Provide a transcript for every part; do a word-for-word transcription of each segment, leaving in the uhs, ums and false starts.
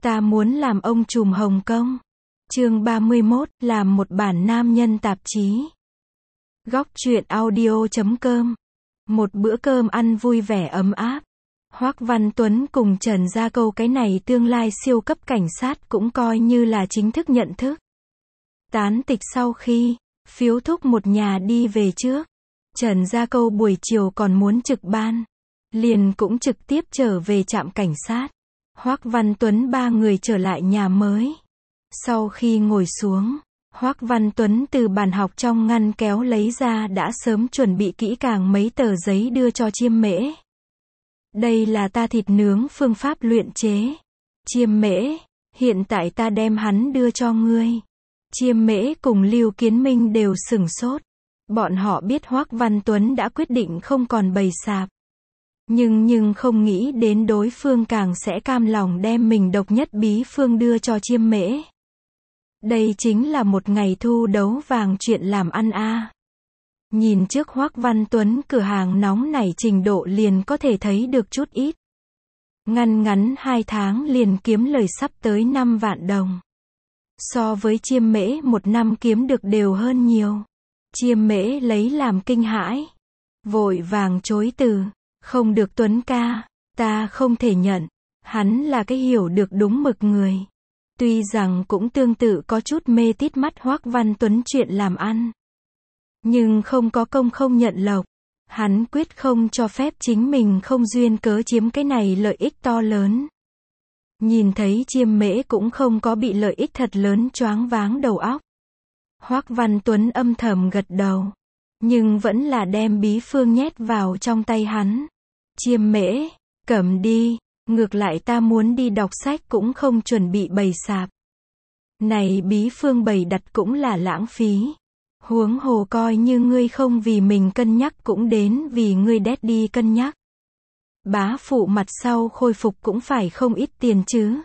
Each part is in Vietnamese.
Ta muốn làm ông trùm Hồng Kông. Chương ba mươi mốt, làm một bản nam nhân tạp chí. Góc truyện audio chấm com. Một bữa cơm ăn vui vẻ ấm áp. Hoắc Văn Tuấn cùng Trần Gia Câu cái này tương lai siêu cấp cảnh sát cũng coi như là chính thức nhận thức. Tán tịch sau khi, phiếu thúc một nhà đi về trước. Trần Gia Câu buổi chiều còn muốn trực ban. Liền cũng trực tiếp trở về trạm cảnh sát. Hoắc Văn Tuấn ba người trở lại nhà mới. Sau khi ngồi xuống, Hoắc Văn Tuấn từ bàn học trong ngăn kéo lấy ra đã sớm chuẩn bị kỹ càng mấy tờ giấy đưa cho Chiêm Mễ. Đây là ta thịt nướng phương pháp luyện chế. Chiêm Mễ, hiện tại ta đem hắn đưa cho ngươi. Chiêm Mễ cùng Lưu Kiến Minh đều sửng sốt. Bọn họ biết Hoắc Văn Tuấn đã quyết định không còn bày sạp. Nhưng nhưng không nghĩ đến đối phương càng sẽ cam lòng đem mình độc nhất bí phương đưa cho Chiêm Mễ. Đây chính là một ngày thu đấu vàng chuyện làm ăn a. Nhìn trước Hoắc Văn Tuấn cửa hàng nóng nảy trình độ liền có thể thấy được chút ít. Ngăn ngắn hai tháng liền kiếm lời sắp tới năm vạn đồng. So với Chiêm Mễ một năm kiếm được đều hơn nhiều. Chiêm Mễ lấy làm kinh hãi. Vội vàng chối từ. Không được Tuấn ca, ta không thể nhận. Hắn là cái hiểu được đúng mực người. Tuy rằng cũng tương tự có chút mê tít mắt Hoắc Văn Tuấn chuyện làm ăn. Nhưng không có công không nhận lộc. Hắn quyết không cho phép chính mình không duyên cớ chiếm cái này lợi ích to lớn. Nhìn thấy Chiêm Mễ cũng không có bị lợi ích thật lớn choáng váng đầu óc. Hoắc Văn Tuấn âm thầm gật đầu. Nhưng vẫn là đem bí phương nhét vào trong tay hắn. Chiêm Mễ, cầm đi, ngược lại ta muốn đi đọc sách cũng không chuẩn bị bày sạp. Này bí phương bày đặt cũng là lãng phí. Huống hồ coi như ngươi không vì mình cân nhắc cũng đến vì ngươi đét đi cân nhắc. Bá phụ mặt sau khôi phục cũng phải không ít tiền chứ.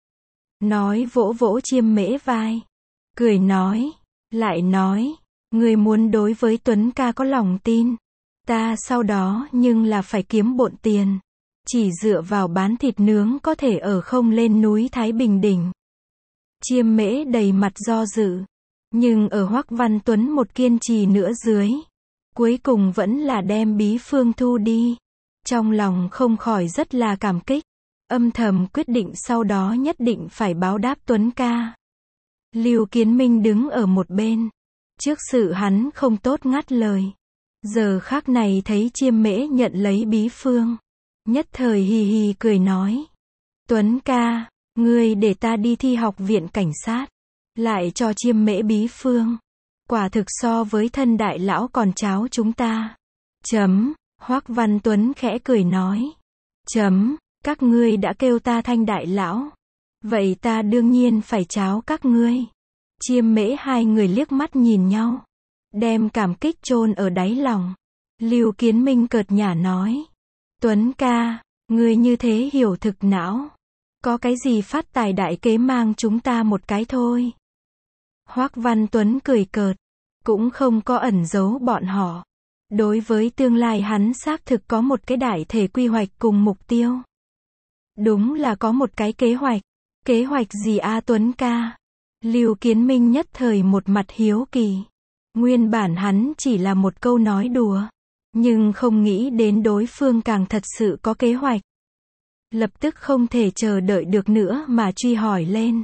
Nói vỗ vỗ Chiêm Mễ vai. Cười nói, lại nói, ngươi muốn đối với Tuấn ca có lòng tin. Ta sau đó nhưng là phải kiếm bộn tiền. Chỉ dựa vào bán thịt nướng có thể ở không lên núi Thái Bình đỉnh. Chiêm Mễ đầy mặt do dự. Nhưng ở Hoắc Văn Tuấn một kiên trì nữa dưới. Cuối cùng vẫn là đem bí phương thu đi. Trong lòng không khỏi rất là cảm kích. Âm thầm quyết định sau đó nhất định phải báo đáp Tuấn ca. Lưu Kiến Minh đứng ở một bên. Trước sự hắn không tốt ngắt lời. Giờ khác này thấy Chiêm Mễ nhận lấy bí phương. Nhất thời hì hì cười nói. Tuấn ca, ngươi để ta đi thi học viện cảnh sát. Lại cho Chiêm Mễ bí phương. Quả thực so với thân đại lão còn cháo chúng ta. Chấm, Hoắc Văn Tuấn khẽ cười nói. Chấm, các ngươi đã kêu ta thanh đại lão. Vậy ta đương nhiên phải cháo các ngươi. Chiêm Mễ hai người liếc mắt nhìn nhau. Đem cảm kích chôn ở đáy lòng. Lưu Kiến Minh cợt nhả nói. Tuấn ca, ngươi như thế hiểu thực não. Có cái gì phát tài đại kế mang chúng ta một cái thôi. Hoắc Văn Tuấn cười cợt. Cũng không có ẩn giấu bọn họ. Đối với tương lai hắn xác thực có một cái đại thể quy hoạch cùng mục tiêu. Đúng là có một cái kế hoạch. Kế hoạch gì a Tuấn ca? Lưu Kiến Minh nhất thời một mặt hiếu kỳ. Nguyên bản hắn chỉ là một câu nói đùa. Nhưng không nghĩ đến đối phương càng thật sự có kế hoạch. Lập tức không thể chờ đợi được nữa mà truy hỏi lên.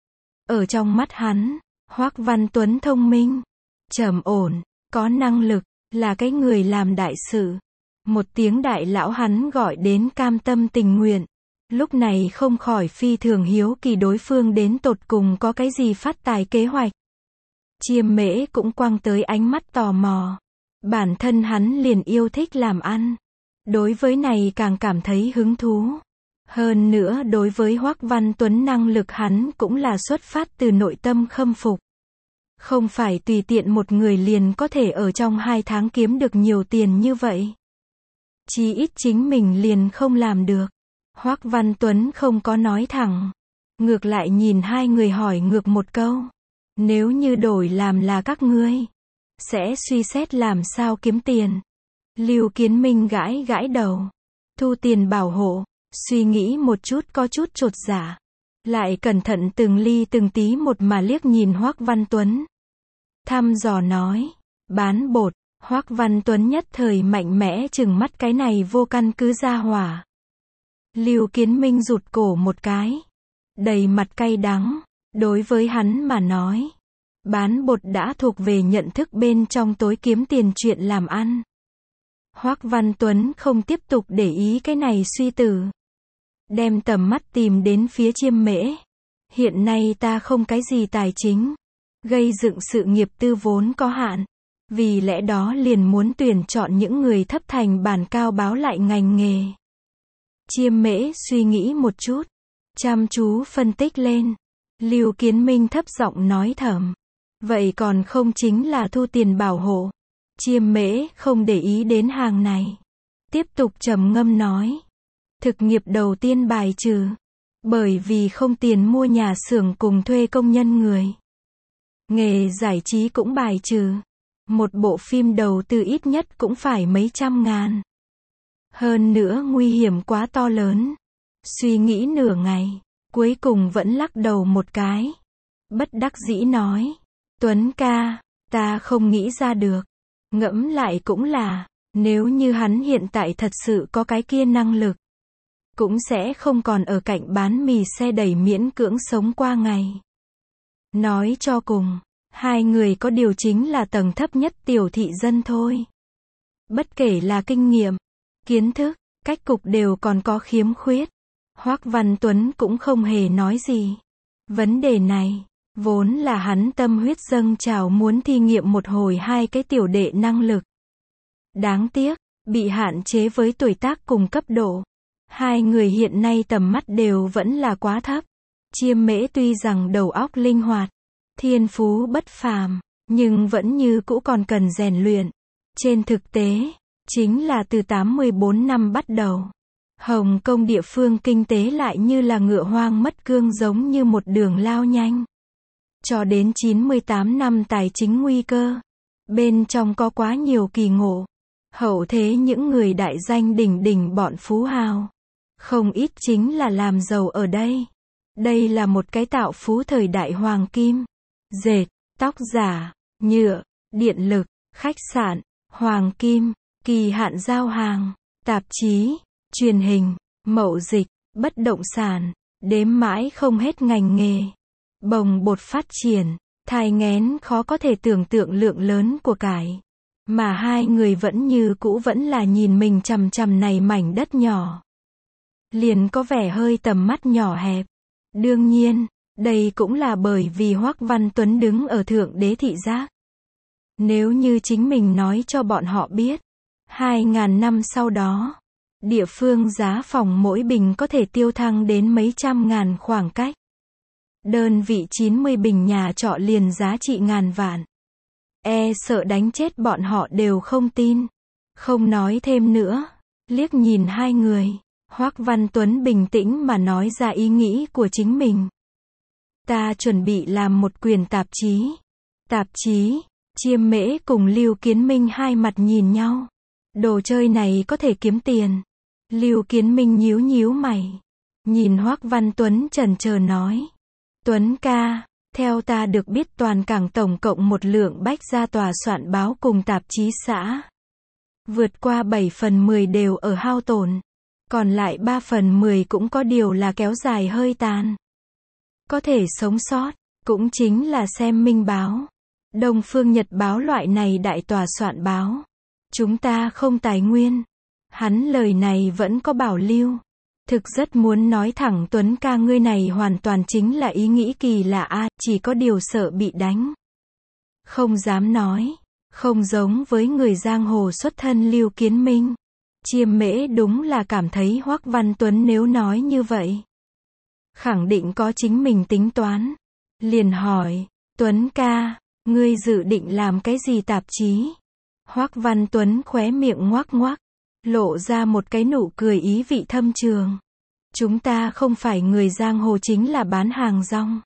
Ở trong mắt hắn, Hoắc Văn Tuấn thông minh, trầm ổn, có năng lực, là cái người làm đại sự. Một tiếng đại lão hắn gọi đến cam tâm tình nguyện. Lúc này không khỏi phi thường hiếu kỳ đối phương đến tột cùng có cái gì phát tài kế hoạch. Chiêm Mễ cũng quăng tới ánh mắt tò mò. Bản thân hắn liền yêu thích làm ăn. Đối với này càng cảm thấy hứng thú. Hơn nữa đối với Hoắc Văn Tuấn năng lực hắn cũng là xuất phát từ nội tâm khâm phục. Không phải tùy tiện một người liền có thể ở trong hai tháng kiếm được nhiều tiền như vậy. Chí ít chính mình liền không làm được. Hoắc Văn Tuấn không có nói thẳng. Ngược lại nhìn hai người hỏi ngược một câu. Nếu như đổi làm là các ngươi, sẽ suy xét làm sao kiếm tiền. Lưu Kiến Minh gãi gãi đầu. Thu tiền bảo hộ. Suy nghĩ một chút có chút chột dạ. lại cẩn thận từng ly từng tí một mà liếc nhìn Hoắc Văn Tuấn. Thăm dò nói, bán bột. Hoắc Văn Tuấn nhất thời mạnh mẽ trừng mắt cái này vô căn cứ gia hỏa. Lưu Kiến Minh rụt cổ một cái, đầy mặt cay đắng, đối với hắn mà nói, bán bột đã thuộc về nhận thức bên trong tối kiếm tiền chuyện làm ăn. Hoắc Văn Tuấn không tiếp tục để ý cái này suy tử, đem tầm mắt tìm đến phía Chiêm Mễ. Hiện nay ta không cái gì tài chính, gây dựng sự nghiệp tư vốn có hạn, vì lẽ đó liền muốn tuyển chọn những người thấp thành bản cao báo lại ngành nghề. Chiêm Mễ suy nghĩ một chút, chăm chú phân tích lên. Lưu Kiến Minh thấp giọng nói thầm, vậy còn không chính là thu tiền bảo hộ. Chiêm Mễ không để ý đến hàng này, tiếp tục trầm ngâm nói, thực nghiệp đầu tiên bài trừ, bởi vì không tiền mua nhà xưởng cùng thuê công nhân người. Nghề giải trí cũng bài trừ, một bộ phim đầu tư ít nhất cũng phải mấy trăm ngàn. Hơn nữa nguy hiểm quá to lớn. Suy nghĩ nửa ngày, cuối cùng vẫn lắc đầu một cái. Bất đắc dĩ nói, Tuấn ca, ta không nghĩ ra được. Ngẫm lại cũng là, nếu như hắn hiện tại thật sự có cái kia năng lực, cũng sẽ không còn ở cạnh bán mì xe đẩy miễn cưỡng sống qua ngày. Nói cho cùng, hai người có điều chính là tầng thấp nhất tiểu thị dân thôi. Bất kể là kinh nghiệm, kiến thức, cách cục đều còn có khiếm khuyết. Hoắc Văn Tuấn cũng không hề nói gì. Vấn đề này, vốn là hắn tâm huyết dâng trào muốn thi nghiệm một hồi hai cái tiểu đệ năng lực. Đáng tiếc, bị hạn chế với tuổi tác cùng cấp độ. Hai người hiện nay tầm mắt đều vẫn là quá thấp. Chiêm Mễ tuy rằng đầu óc linh hoạt, thiên phú bất phàm, nhưng vẫn như cũ còn cần rèn luyện. Trên thực tế, chính là từ tám mươi bốn năm bắt đầu, Hồng Kông địa phương kinh tế lại như là ngựa hoang mất cương giống như một đường lao nhanh. Cho đến chín mươi tám năm tài chính nguy cơ, bên trong có quá nhiều kỳ ngộ. Hậu thế những người đại danh đỉnh đỉnh bọn phú hào, không ít chính là làm giàu ở đây. Đây là một cái tạo phú thời đại hoàng kim. Dệt, tóc giả, nhựa, điện lực, khách sạn, hoàng kim, kỳ hạn giao hàng, tạp chí, truyền hình, mậu dịch, bất động sản, đếm mãi không hết ngành nghề. Bồng bột phát triển, thai nghén khó có thể tưởng tượng lượng lớn của cải. Mà hai người vẫn như cũ vẫn là nhìn mình chằm chằm này mảnh đất nhỏ. Liền có vẻ hơi tầm mắt nhỏ hẹp. Đương nhiên, đây cũng là bởi vì Hoắc Văn Tuấn đứng ở thượng đế thị giác. Nếu như chính mình nói cho bọn họ biết, hai ngàn năm sau đó, địa phương giá phòng mỗi bình có thể tiêu thăng đến mấy trăm ngàn khoảng cách. Đơn vị chín mươi bình nhà trọ liền giá trị ngàn vạn. E sợ đánh chết bọn họ đều không tin. Không nói thêm nữa, liếc nhìn hai người, Hoắc Văn Tuấn bình tĩnh mà nói ra ý nghĩ của chính mình. Ta chuẩn bị làm một quyển tạp chí. Tạp chí, Chiêm Mễ cùng Lưu Kiến Minh hai mặt nhìn nhau. Đồ chơi này có thể kiếm tiền. Lưu Kiến Minh nhíu nhíu mày, nhìn Hoắc Văn Tuấn chần chờ nói. Tuấn ca, theo ta được biết toàn cảng tổng cộng một lượng bách gia tòa soạn báo cùng tạp chí xã. Vượt qua bảy phần mười đều ở hao tổn. Còn lại ba phần mười cũng có điều là kéo dài hơi tàn. Có thể sống sót, cũng chính là xem Minh báo, Đông Phương Nhật báo loại này đại tòa soạn báo. Chúng ta không tài nguyên. Hắn lời này vẫn có bảo lưu. Thực rất muốn nói thẳng Tuấn ca ngươi này hoàn toàn chính là ý nghĩ kỳ lạ a, chỉ có điều sợ bị đánh. Không dám nói, không giống với người giang hồ xuất thân Lưu Kiến Minh. Chiêm Mễ đúng là cảm thấy Hoắc Văn Tuấn nếu nói như vậy, khẳng định có chính mình tính toán. Liền hỏi, Tuấn ca, ngươi dự định làm cái gì tạp chí? Hoắc Văn Tuấn khóe miệng ngoác ngoác, lộ ra một cái nụ cười ý vị thâm trường. Chúng ta không phải người giang hồ chính là bán hàng rong.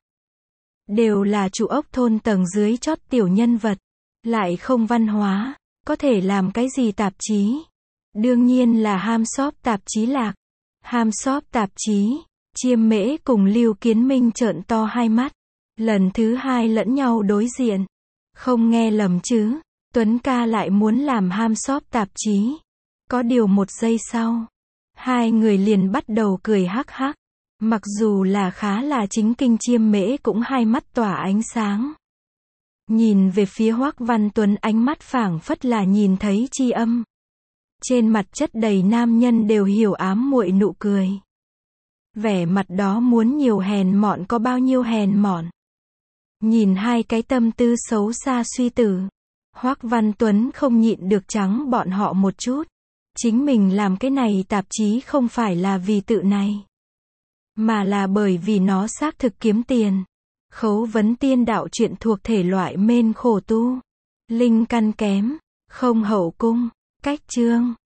Đều là chủ ốc thôn tầng dưới chót tiểu nhân vật. Lại không văn hóa. Có thể làm cái gì tạp chí? Đương nhiên là Ham Shop tạp chí lạc. Ham Shop tạp chí. Chiêm Mễ cùng Lưu Kiến Minh trợn to hai mắt. Lần thứ hai lẫn nhau đối diện. Không nghe lầm chứ, Tuấn ca lại muốn làm ham shop tạp chí. Có điều một giây sau, hai người liền bắt đầu cười hắc hắc. Mặc dù là khá là chính kinh, Chiêm Mễ cũng hai mắt tỏa ánh sáng. Nhìn về phía Hoắc Văn Tuấn, ánh mắt phảng phất là nhìn thấy tri âm. Trên mặt chất đầy nam nhân đều hiểu ám muội nụ cười. Vẻ mặt đó muốn nhiều hèn mọn có bao nhiêu hèn mọn. Nhìn hai cái tâm tư xấu xa suy tử, Hoắc Văn Tuấn không nhịn được trắng bọn họ một chút. Chính mình làm cái này tạp chí không phải là vì tự này, mà là bởi vì nó xác thực kiếm tiền. Khấu vấn tiên đạo truyện thuộc thể loại mên khổ tu, linh căn kém, không hậu cung, cách chương.